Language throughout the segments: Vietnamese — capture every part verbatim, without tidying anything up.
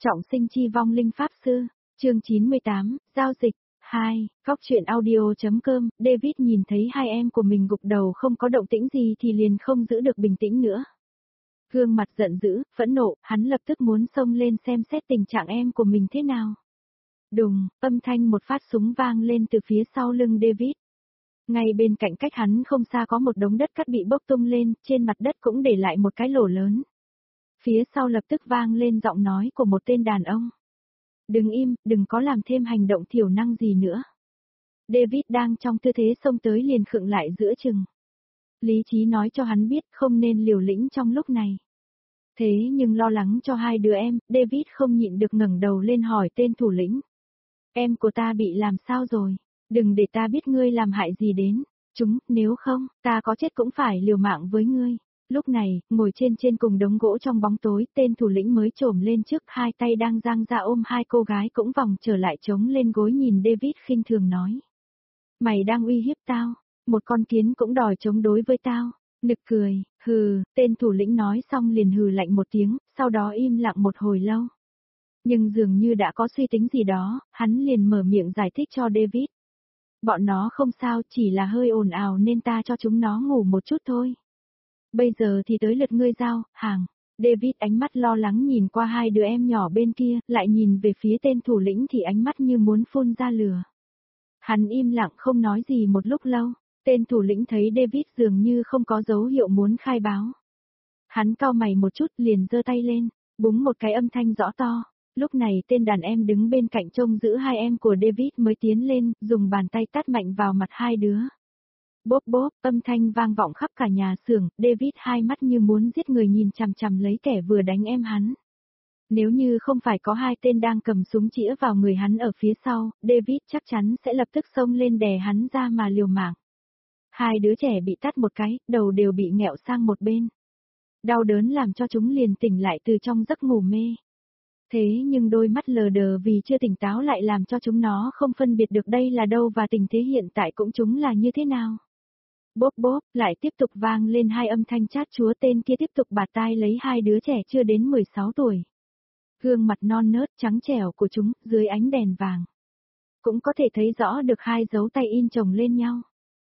Trọng sinh chi vong linh pháp sư, chương chín mươi tám, giao dịch, hai, góc truyện audio.com, David nhìn thấy hai em của mình gục đầu không có động tĩnh gì thì liền không giữ được bình tĩnh nữa. Gương mặt giận dữ, phẫn nộ, hắn lập tức muốn xông lên xem xét tình trạng em của mình thế nào. Đùng, âm thanh một phát súng vang lên từ phía sau lưng David. Ngay bên cạnh cách hắn không xa có một đống đất cát bị bốc tung lên, trên mặt đất cũng để lại một cái lỗ lớn. Phía sau lập tức vang lên giọng nói của một tên đàn ông. Đừng im, đừng có làm thêm hành động thiểu năng gì nữa. David đang trong tư thế xông tới liền khựng lại giữa chừng. Lý trí nói cho hắn biết không nên liều lĩnh trong lúc này. Thế nhưng lo lắng cho hai đứa em, David không nhịn được ngẩng đầu lên hỏi tên thủ lĩnh. Em của ta bị làm sao rồi? Đừng để ta biết ngươi làm hại gì đến. Chúng, nếu không, ta có chết cũng phải liều mạng với ngươi. Lúc này, ngồi trên trên cùng đống gỗ trong bóng tối, tên thủ lĩnh mới trồm lên trước, hai tay đang giang ra ôm hai cô gái cũng vòng trở lại chống lên gối nhìn David khinh thường nói. Mày đang uy hiếp tao, một con kiến cũng đòi chống đối với tao, nực cười, hừ, tên thủ lĩnh nói xong liền hừ lạnh một tiếng, sau đó im lặng một hồi lâu. Nhưng dường như đã có suy tính gì đó, hắn liền mở miệng giải thích cho David. Bọn nó không sao, chỉ là hơi ồn ào nên ta cho chúng nó ngủ một chút thôi. Bây giờ thì tới lượt ngươi giao, hàng. David ánh mắt lo lắng nhìn qua hai đứa em nhỏ bên kia, lại nhìn về phía tên thủ lĩnh thì ánh mắt như muốn phun ra lửa. Hắn im lặng không nói gì một lúc lâu, tên thủ lĩnh thấy David dường như không có dấu hiệu muốn khai báo. Hắn cau mày một chút liền giơ tay lên, búng một cái âm thanh rõ to. Lúc này tên đàn em đứng bên cạnh trông giữ hai em của David mới tiến lên, dùng bàn tay tát mạnh vào mặt hai đứa. Bốp bốp, âm thanh vang vọng khắp cả nhà xưởng, David hai mắt như muốn giết người nhìn chằm chằm lấy kẻ vừa đánh em hắn. Nếu như không phải có hai tên đang cầm súng chĩa vào người hắn ở phía sau, David chắc chắn sẽ lập tức xông lên đè hắn ra mà liều mạng. Hai đứa trẻ bị tát một cái, đầu đều bị nghẹo sang một bên. Đau đớn làm cho chúng liền tỉnh lại từ trong giấc ngủ mê. Thế nhưng đôi mắt lờ đờ vì chưa tỉnh táo lại làm cho chúng nó không phân biệt được đây là đâu và tình thế hiện tại cũng chúng là như thế nào. Bốp bốp, lại tiếp tục vang lên hai âm thanh chát chúa, tên kia tiếp tục bạt tai lấy hai đứa trẻ chưa đến mười sáu tuổi. Gương mặt non nớt trắng trẻo của chúng, dưới ánh đèn vàng. Cũng có thể thấy rõ được hai dấu tay in chồng lên nhau.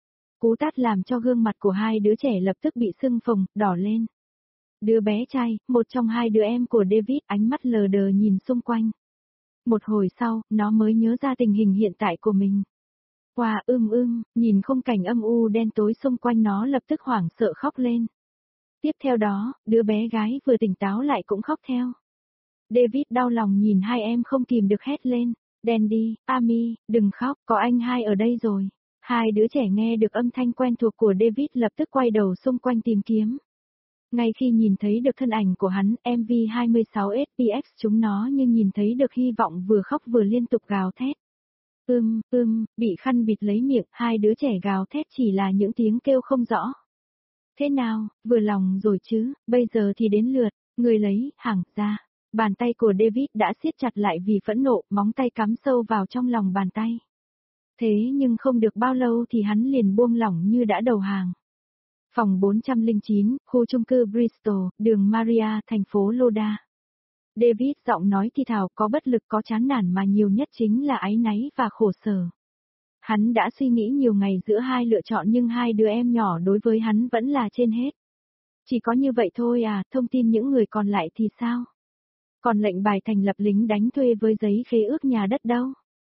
Cú tát làm cho gương mặt của hai đứa trẻ lập tức bị sưng phồng, đỏ lên. Đứa bé trai, một trong hai đứa em của David, ánh mắt lờ đờ nhìn xung quanh. Một hồi sau, nó mới nhớ ra tình hình hiện tại của mình. Wow, ưm ưm, nhìn khung cảnh âm u đen tối xung quanh nó lập tức hoảng sợ khóc lên. Tiếp theo đó, đứa bé gái vừa tỉnh táo lại cũng khóc theo. David đau lòng nhìn hai em không kìm được hét lên. Dandy, Amy, đừng khóc, có anh hai ở đây rồi. Hai đứa trẻ nghe được âm thanh quen thuộc của David lập tức quay đầu xung quanh tìm kiếm. Ngay khi nhìn thấy được thân ảnh của hắn, em vê hai mươi sáu ét pê ích chúng nó như nhìn thấy được hy vọng vừa khóc vừa liên tục gào thét. Ưm, ưm, bị khăn bịt lấy miệng, hai đứa trẻ gào thét chỉ là những tiếng kêu không rõ. Thế nào, vừa lòng rồi chứ, bây giờ thì đến lượt, người lấy, hàng, ra. Bàn tay của David đã siết chặt lại vì phẫn nộ, móng tay cắm sâu vào trong lòng bàn tay. Thế nhưng không được bao lâu thì hắn liền buông lỏng như đã đầu hàng. Phòng bốn trăm lẻ chín, khu chung cư Bristol, đường Maria, thành phố Loda. David giọng nói thì thào, có bất lực có chán nản mà nhiều nhất chính là áy náy và khổ sở. Hắn đã suy nghĩ nhiều ngày giữa hai lựa chọn nhưng hai đứa em nhỏ đối với hắn vẫn là trên hết. Chỉ có như vậy thôi à, thông tin những người còn lại thì sao? Còn lệnh bài thành lập lính đánh thuê với giấy khế ước nhà đất đâu?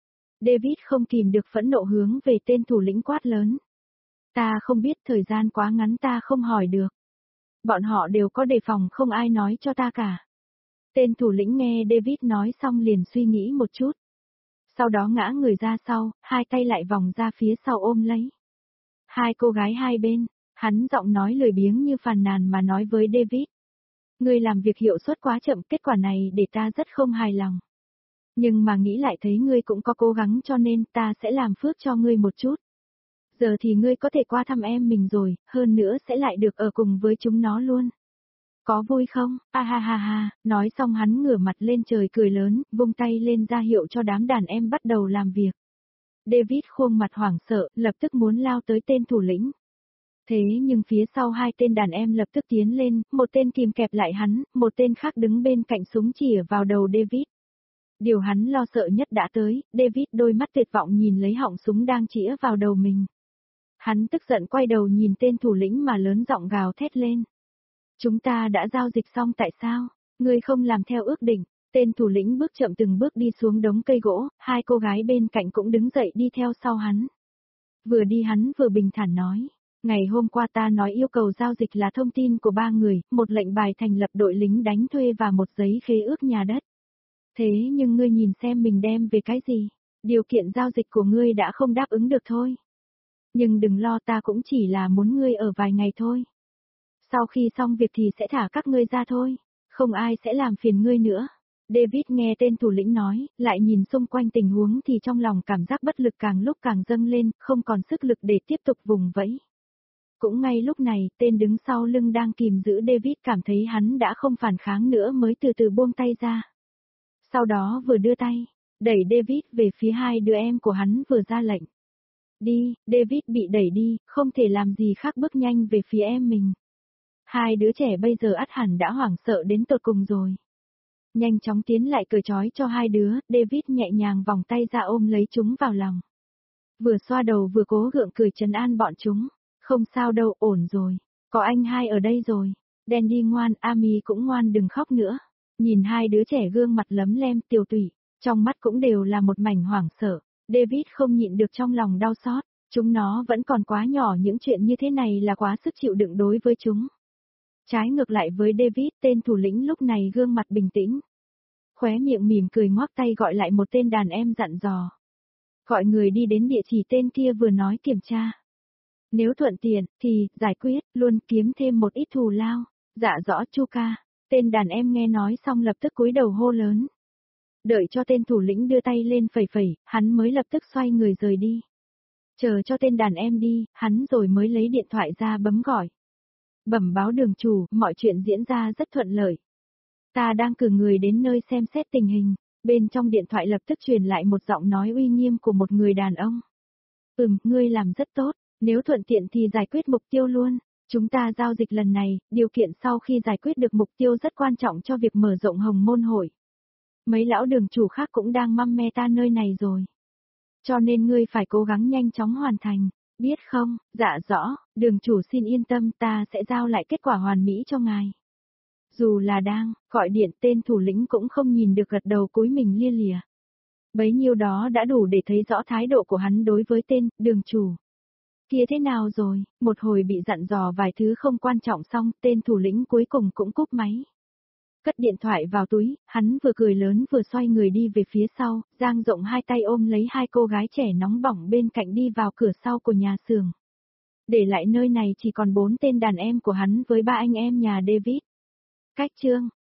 David không kìm được phẫn nộ hướng về tên thủ lĩnh quát lớn. Ta không biết, thời gian quá ngắn ta không hỏi được. Bọn họ đều có đề phòng không ai nói cho ta cả. Tên thủ lĩnh nghe David nói xong liền suy nghĩ một chút. Sau đó ngã người ra sau, hai tay lại vòng ra phía sau ôm lấy. Hai cô gái hai bên, hắn giọng nói lười biếng như phàn nàn mà nói với David. Ngươi làm việc hiệu suất quá chậm, kết quả này để ta rất không hài lòng. Nhưng mà nghĩ lại thấy ngươi cũng có cố gắng cho nên ta sẽ làm phước cho ngươi một chút. Giờ thì ngươi có thể qua thăm em mình rồi, hơn nữa sẽ lại được ở cùng với chúng nó luôn. Có vui không? A ha ha ha, nói xong hắn ngửa mặt lên trời cười lớn, vung tay lên ra hiệu cho đám đàn em bắt đầu làm việc. David khuôn mặt hoảng sợ, lập tức muốn lao tới tên thủ lĩnh. Thế nhưng phía sau hai tên đàn em lập tức tiến lên, một tên kìm kẹp lại hắn, một tên khác đứng bên cạnh súng chĩa vào đầu David. Điều hắn lo sợ nhất đã tới, David đôi mắt tuyệt vọng nhìn lấy họng súng đang chĩa vào đầu mình. Hắn tức giận quay đầu nhìn tên thủ lĩnh mà lớn giọng gào thét lên. Chúng ta đã giao dịch xong tại sao? Ngươi không làm theo ước định. Tên thủ lĩnh bước chậm từng bước đi xuống đống cây gỗ, hai cô gái bên cạnh cũng đứng dậy đi theo sau hắn. Vừa đi hắn vừa bình thản nói. Ngày hôm qua ta nói yêu cầu giao dịch là thông tin của ba người, một lệnh bài thành lập đội lính đánh thuê và một giấy khế ước nhà đất. Thế nhưng ngươi nhìn xem mình đem về cái gì? Điều kiện giao dịch của ngươi đã không đáp ứng được thôi. Nhưng đừng lo, ta cũng chỉ là muốn ngươi ở vài ngày thôi. Sau khi xong việc thì sẽ thả các ngươi ra thôi. Không ai sẽ làm phiền ngươi nữa. David nghe tên thủ lĩnh nói, lại nhìn xung quanh tình huống thì trong lòng cảm giác bất lực càng lúc càng dâng lên, không còn sức lực để tiếp tục vùng vẫy. Cũng ngay lúc này, tên đứng sau lưng đang kìm giữ David cảm thấy hắn đã không phản kháng nữa mới từ từ buông tay ra. Sau đó vừa đưa tay, đẩy David về phía hai đứa em của hắn vừa ra lệnh. Đi, David bị đẩy đi, không thể làm gì khác bước nhanh về phía em mình. Hai đứa trẻ bây giờ ắt hẳn đã hoảng sợ đến tột cùng rồi. Nhanh chóng tiến lại cởi trói cho hai đứa, David nhẹ nhàng vòng tay ra ôm lấy chúng vào lòng. Vừa xoa đầu vừa cố gượng cười trấn an bọn chúng. Không sao đâu, ổn rồi. Có anh hai ở đây rồi. Dandy ngoan, Amy cũng ngoan, đừng khóc nữa. Nhìn hai đứa trẻ gương mặt lấm lem tiều tụy, trong mắt cũng đều là một mảnh hoảng sợ. David không nhịn được trong lòng đau xót. Chúng nó vẫn còn quá nhỏ, những chuyện như thế này là quá sức chịu đựng đối với chúng. Trái ngược lại với David, tên thủ lĩnh lúc này gương mặt bình tĩnh. Khóe miệng mỉm cười ngoắc tay gọi lại một tên đàn em dặn dò. Gọi người đi đến địa chỉ tên kia vừa nói kiểm tra. Nếu thuận tiện, thì, giải quyết, luôn kiếm thêm một ít thù lao. Dạ rõ chu ca. Tên đàn em nghe nói xong lập tức cúi đầu hô lớn. Đợi cho tên thủ lĩnh đưa tay lên phẩy phẩy, hắn mới lập tức xoay người rời đi. Chờ cho tên đàn em đi, hắn rồi mới lấy điện thoại ra bấm gọi. Bẩm báo đường chủ, mọi chuyện diễn ra rất thuận lợi. Ta đang cử người đến nơi xem xét tình hình. Bên trong điện thoại lập tức truyền lại một giọng nói uy nghiêm của một người đàn ông. Ừm, ngươi làm rất tốt. Nếu thuận tiện thì giải quyết mục tiêu luôn. Chúng ta giao dịch lần này, điều kiện sau khi giải quyết được mục tiêu rất quan trọng cho việc mở rộng Hồng Môn hội. Mấy lão đường chủ khác cũng đang măm me ta nơi này rồi. Cho nên ngươi phải cố gắng nhanh chóng hoàn thành, biết không? Dạ rõ, đường chủ xin yên tâm, ta sẽ giao lại kết quả hoàn mỹ cho ngài. Dù là đang gọi điện, tên thủ lĩnh cũng không nhìn được, gật đầu cúi mình lia lịa. Bấy nhiêu đó đã đủ để thấy rõ thái độ của hắn đối với tên đường chủ. Kia thế nào rồi? Một hồi bị dặn dò vài thứ không quan trọng xong, tên thủ lĩnh cuối cùng cũng cúp máy. Cất điện thoại vào túi, hắn vừa cười lớn vừa xoay người đi về phía sau, dang rộng hai tay ôm lấy hai cô gái trẻ nóng bỏng bên cạnh đi vào cửa sau của nhà xưởng. Để lại nơi này chỉ còn bốn tên đàn em của hắn với ba anh em nhà David. Cách chương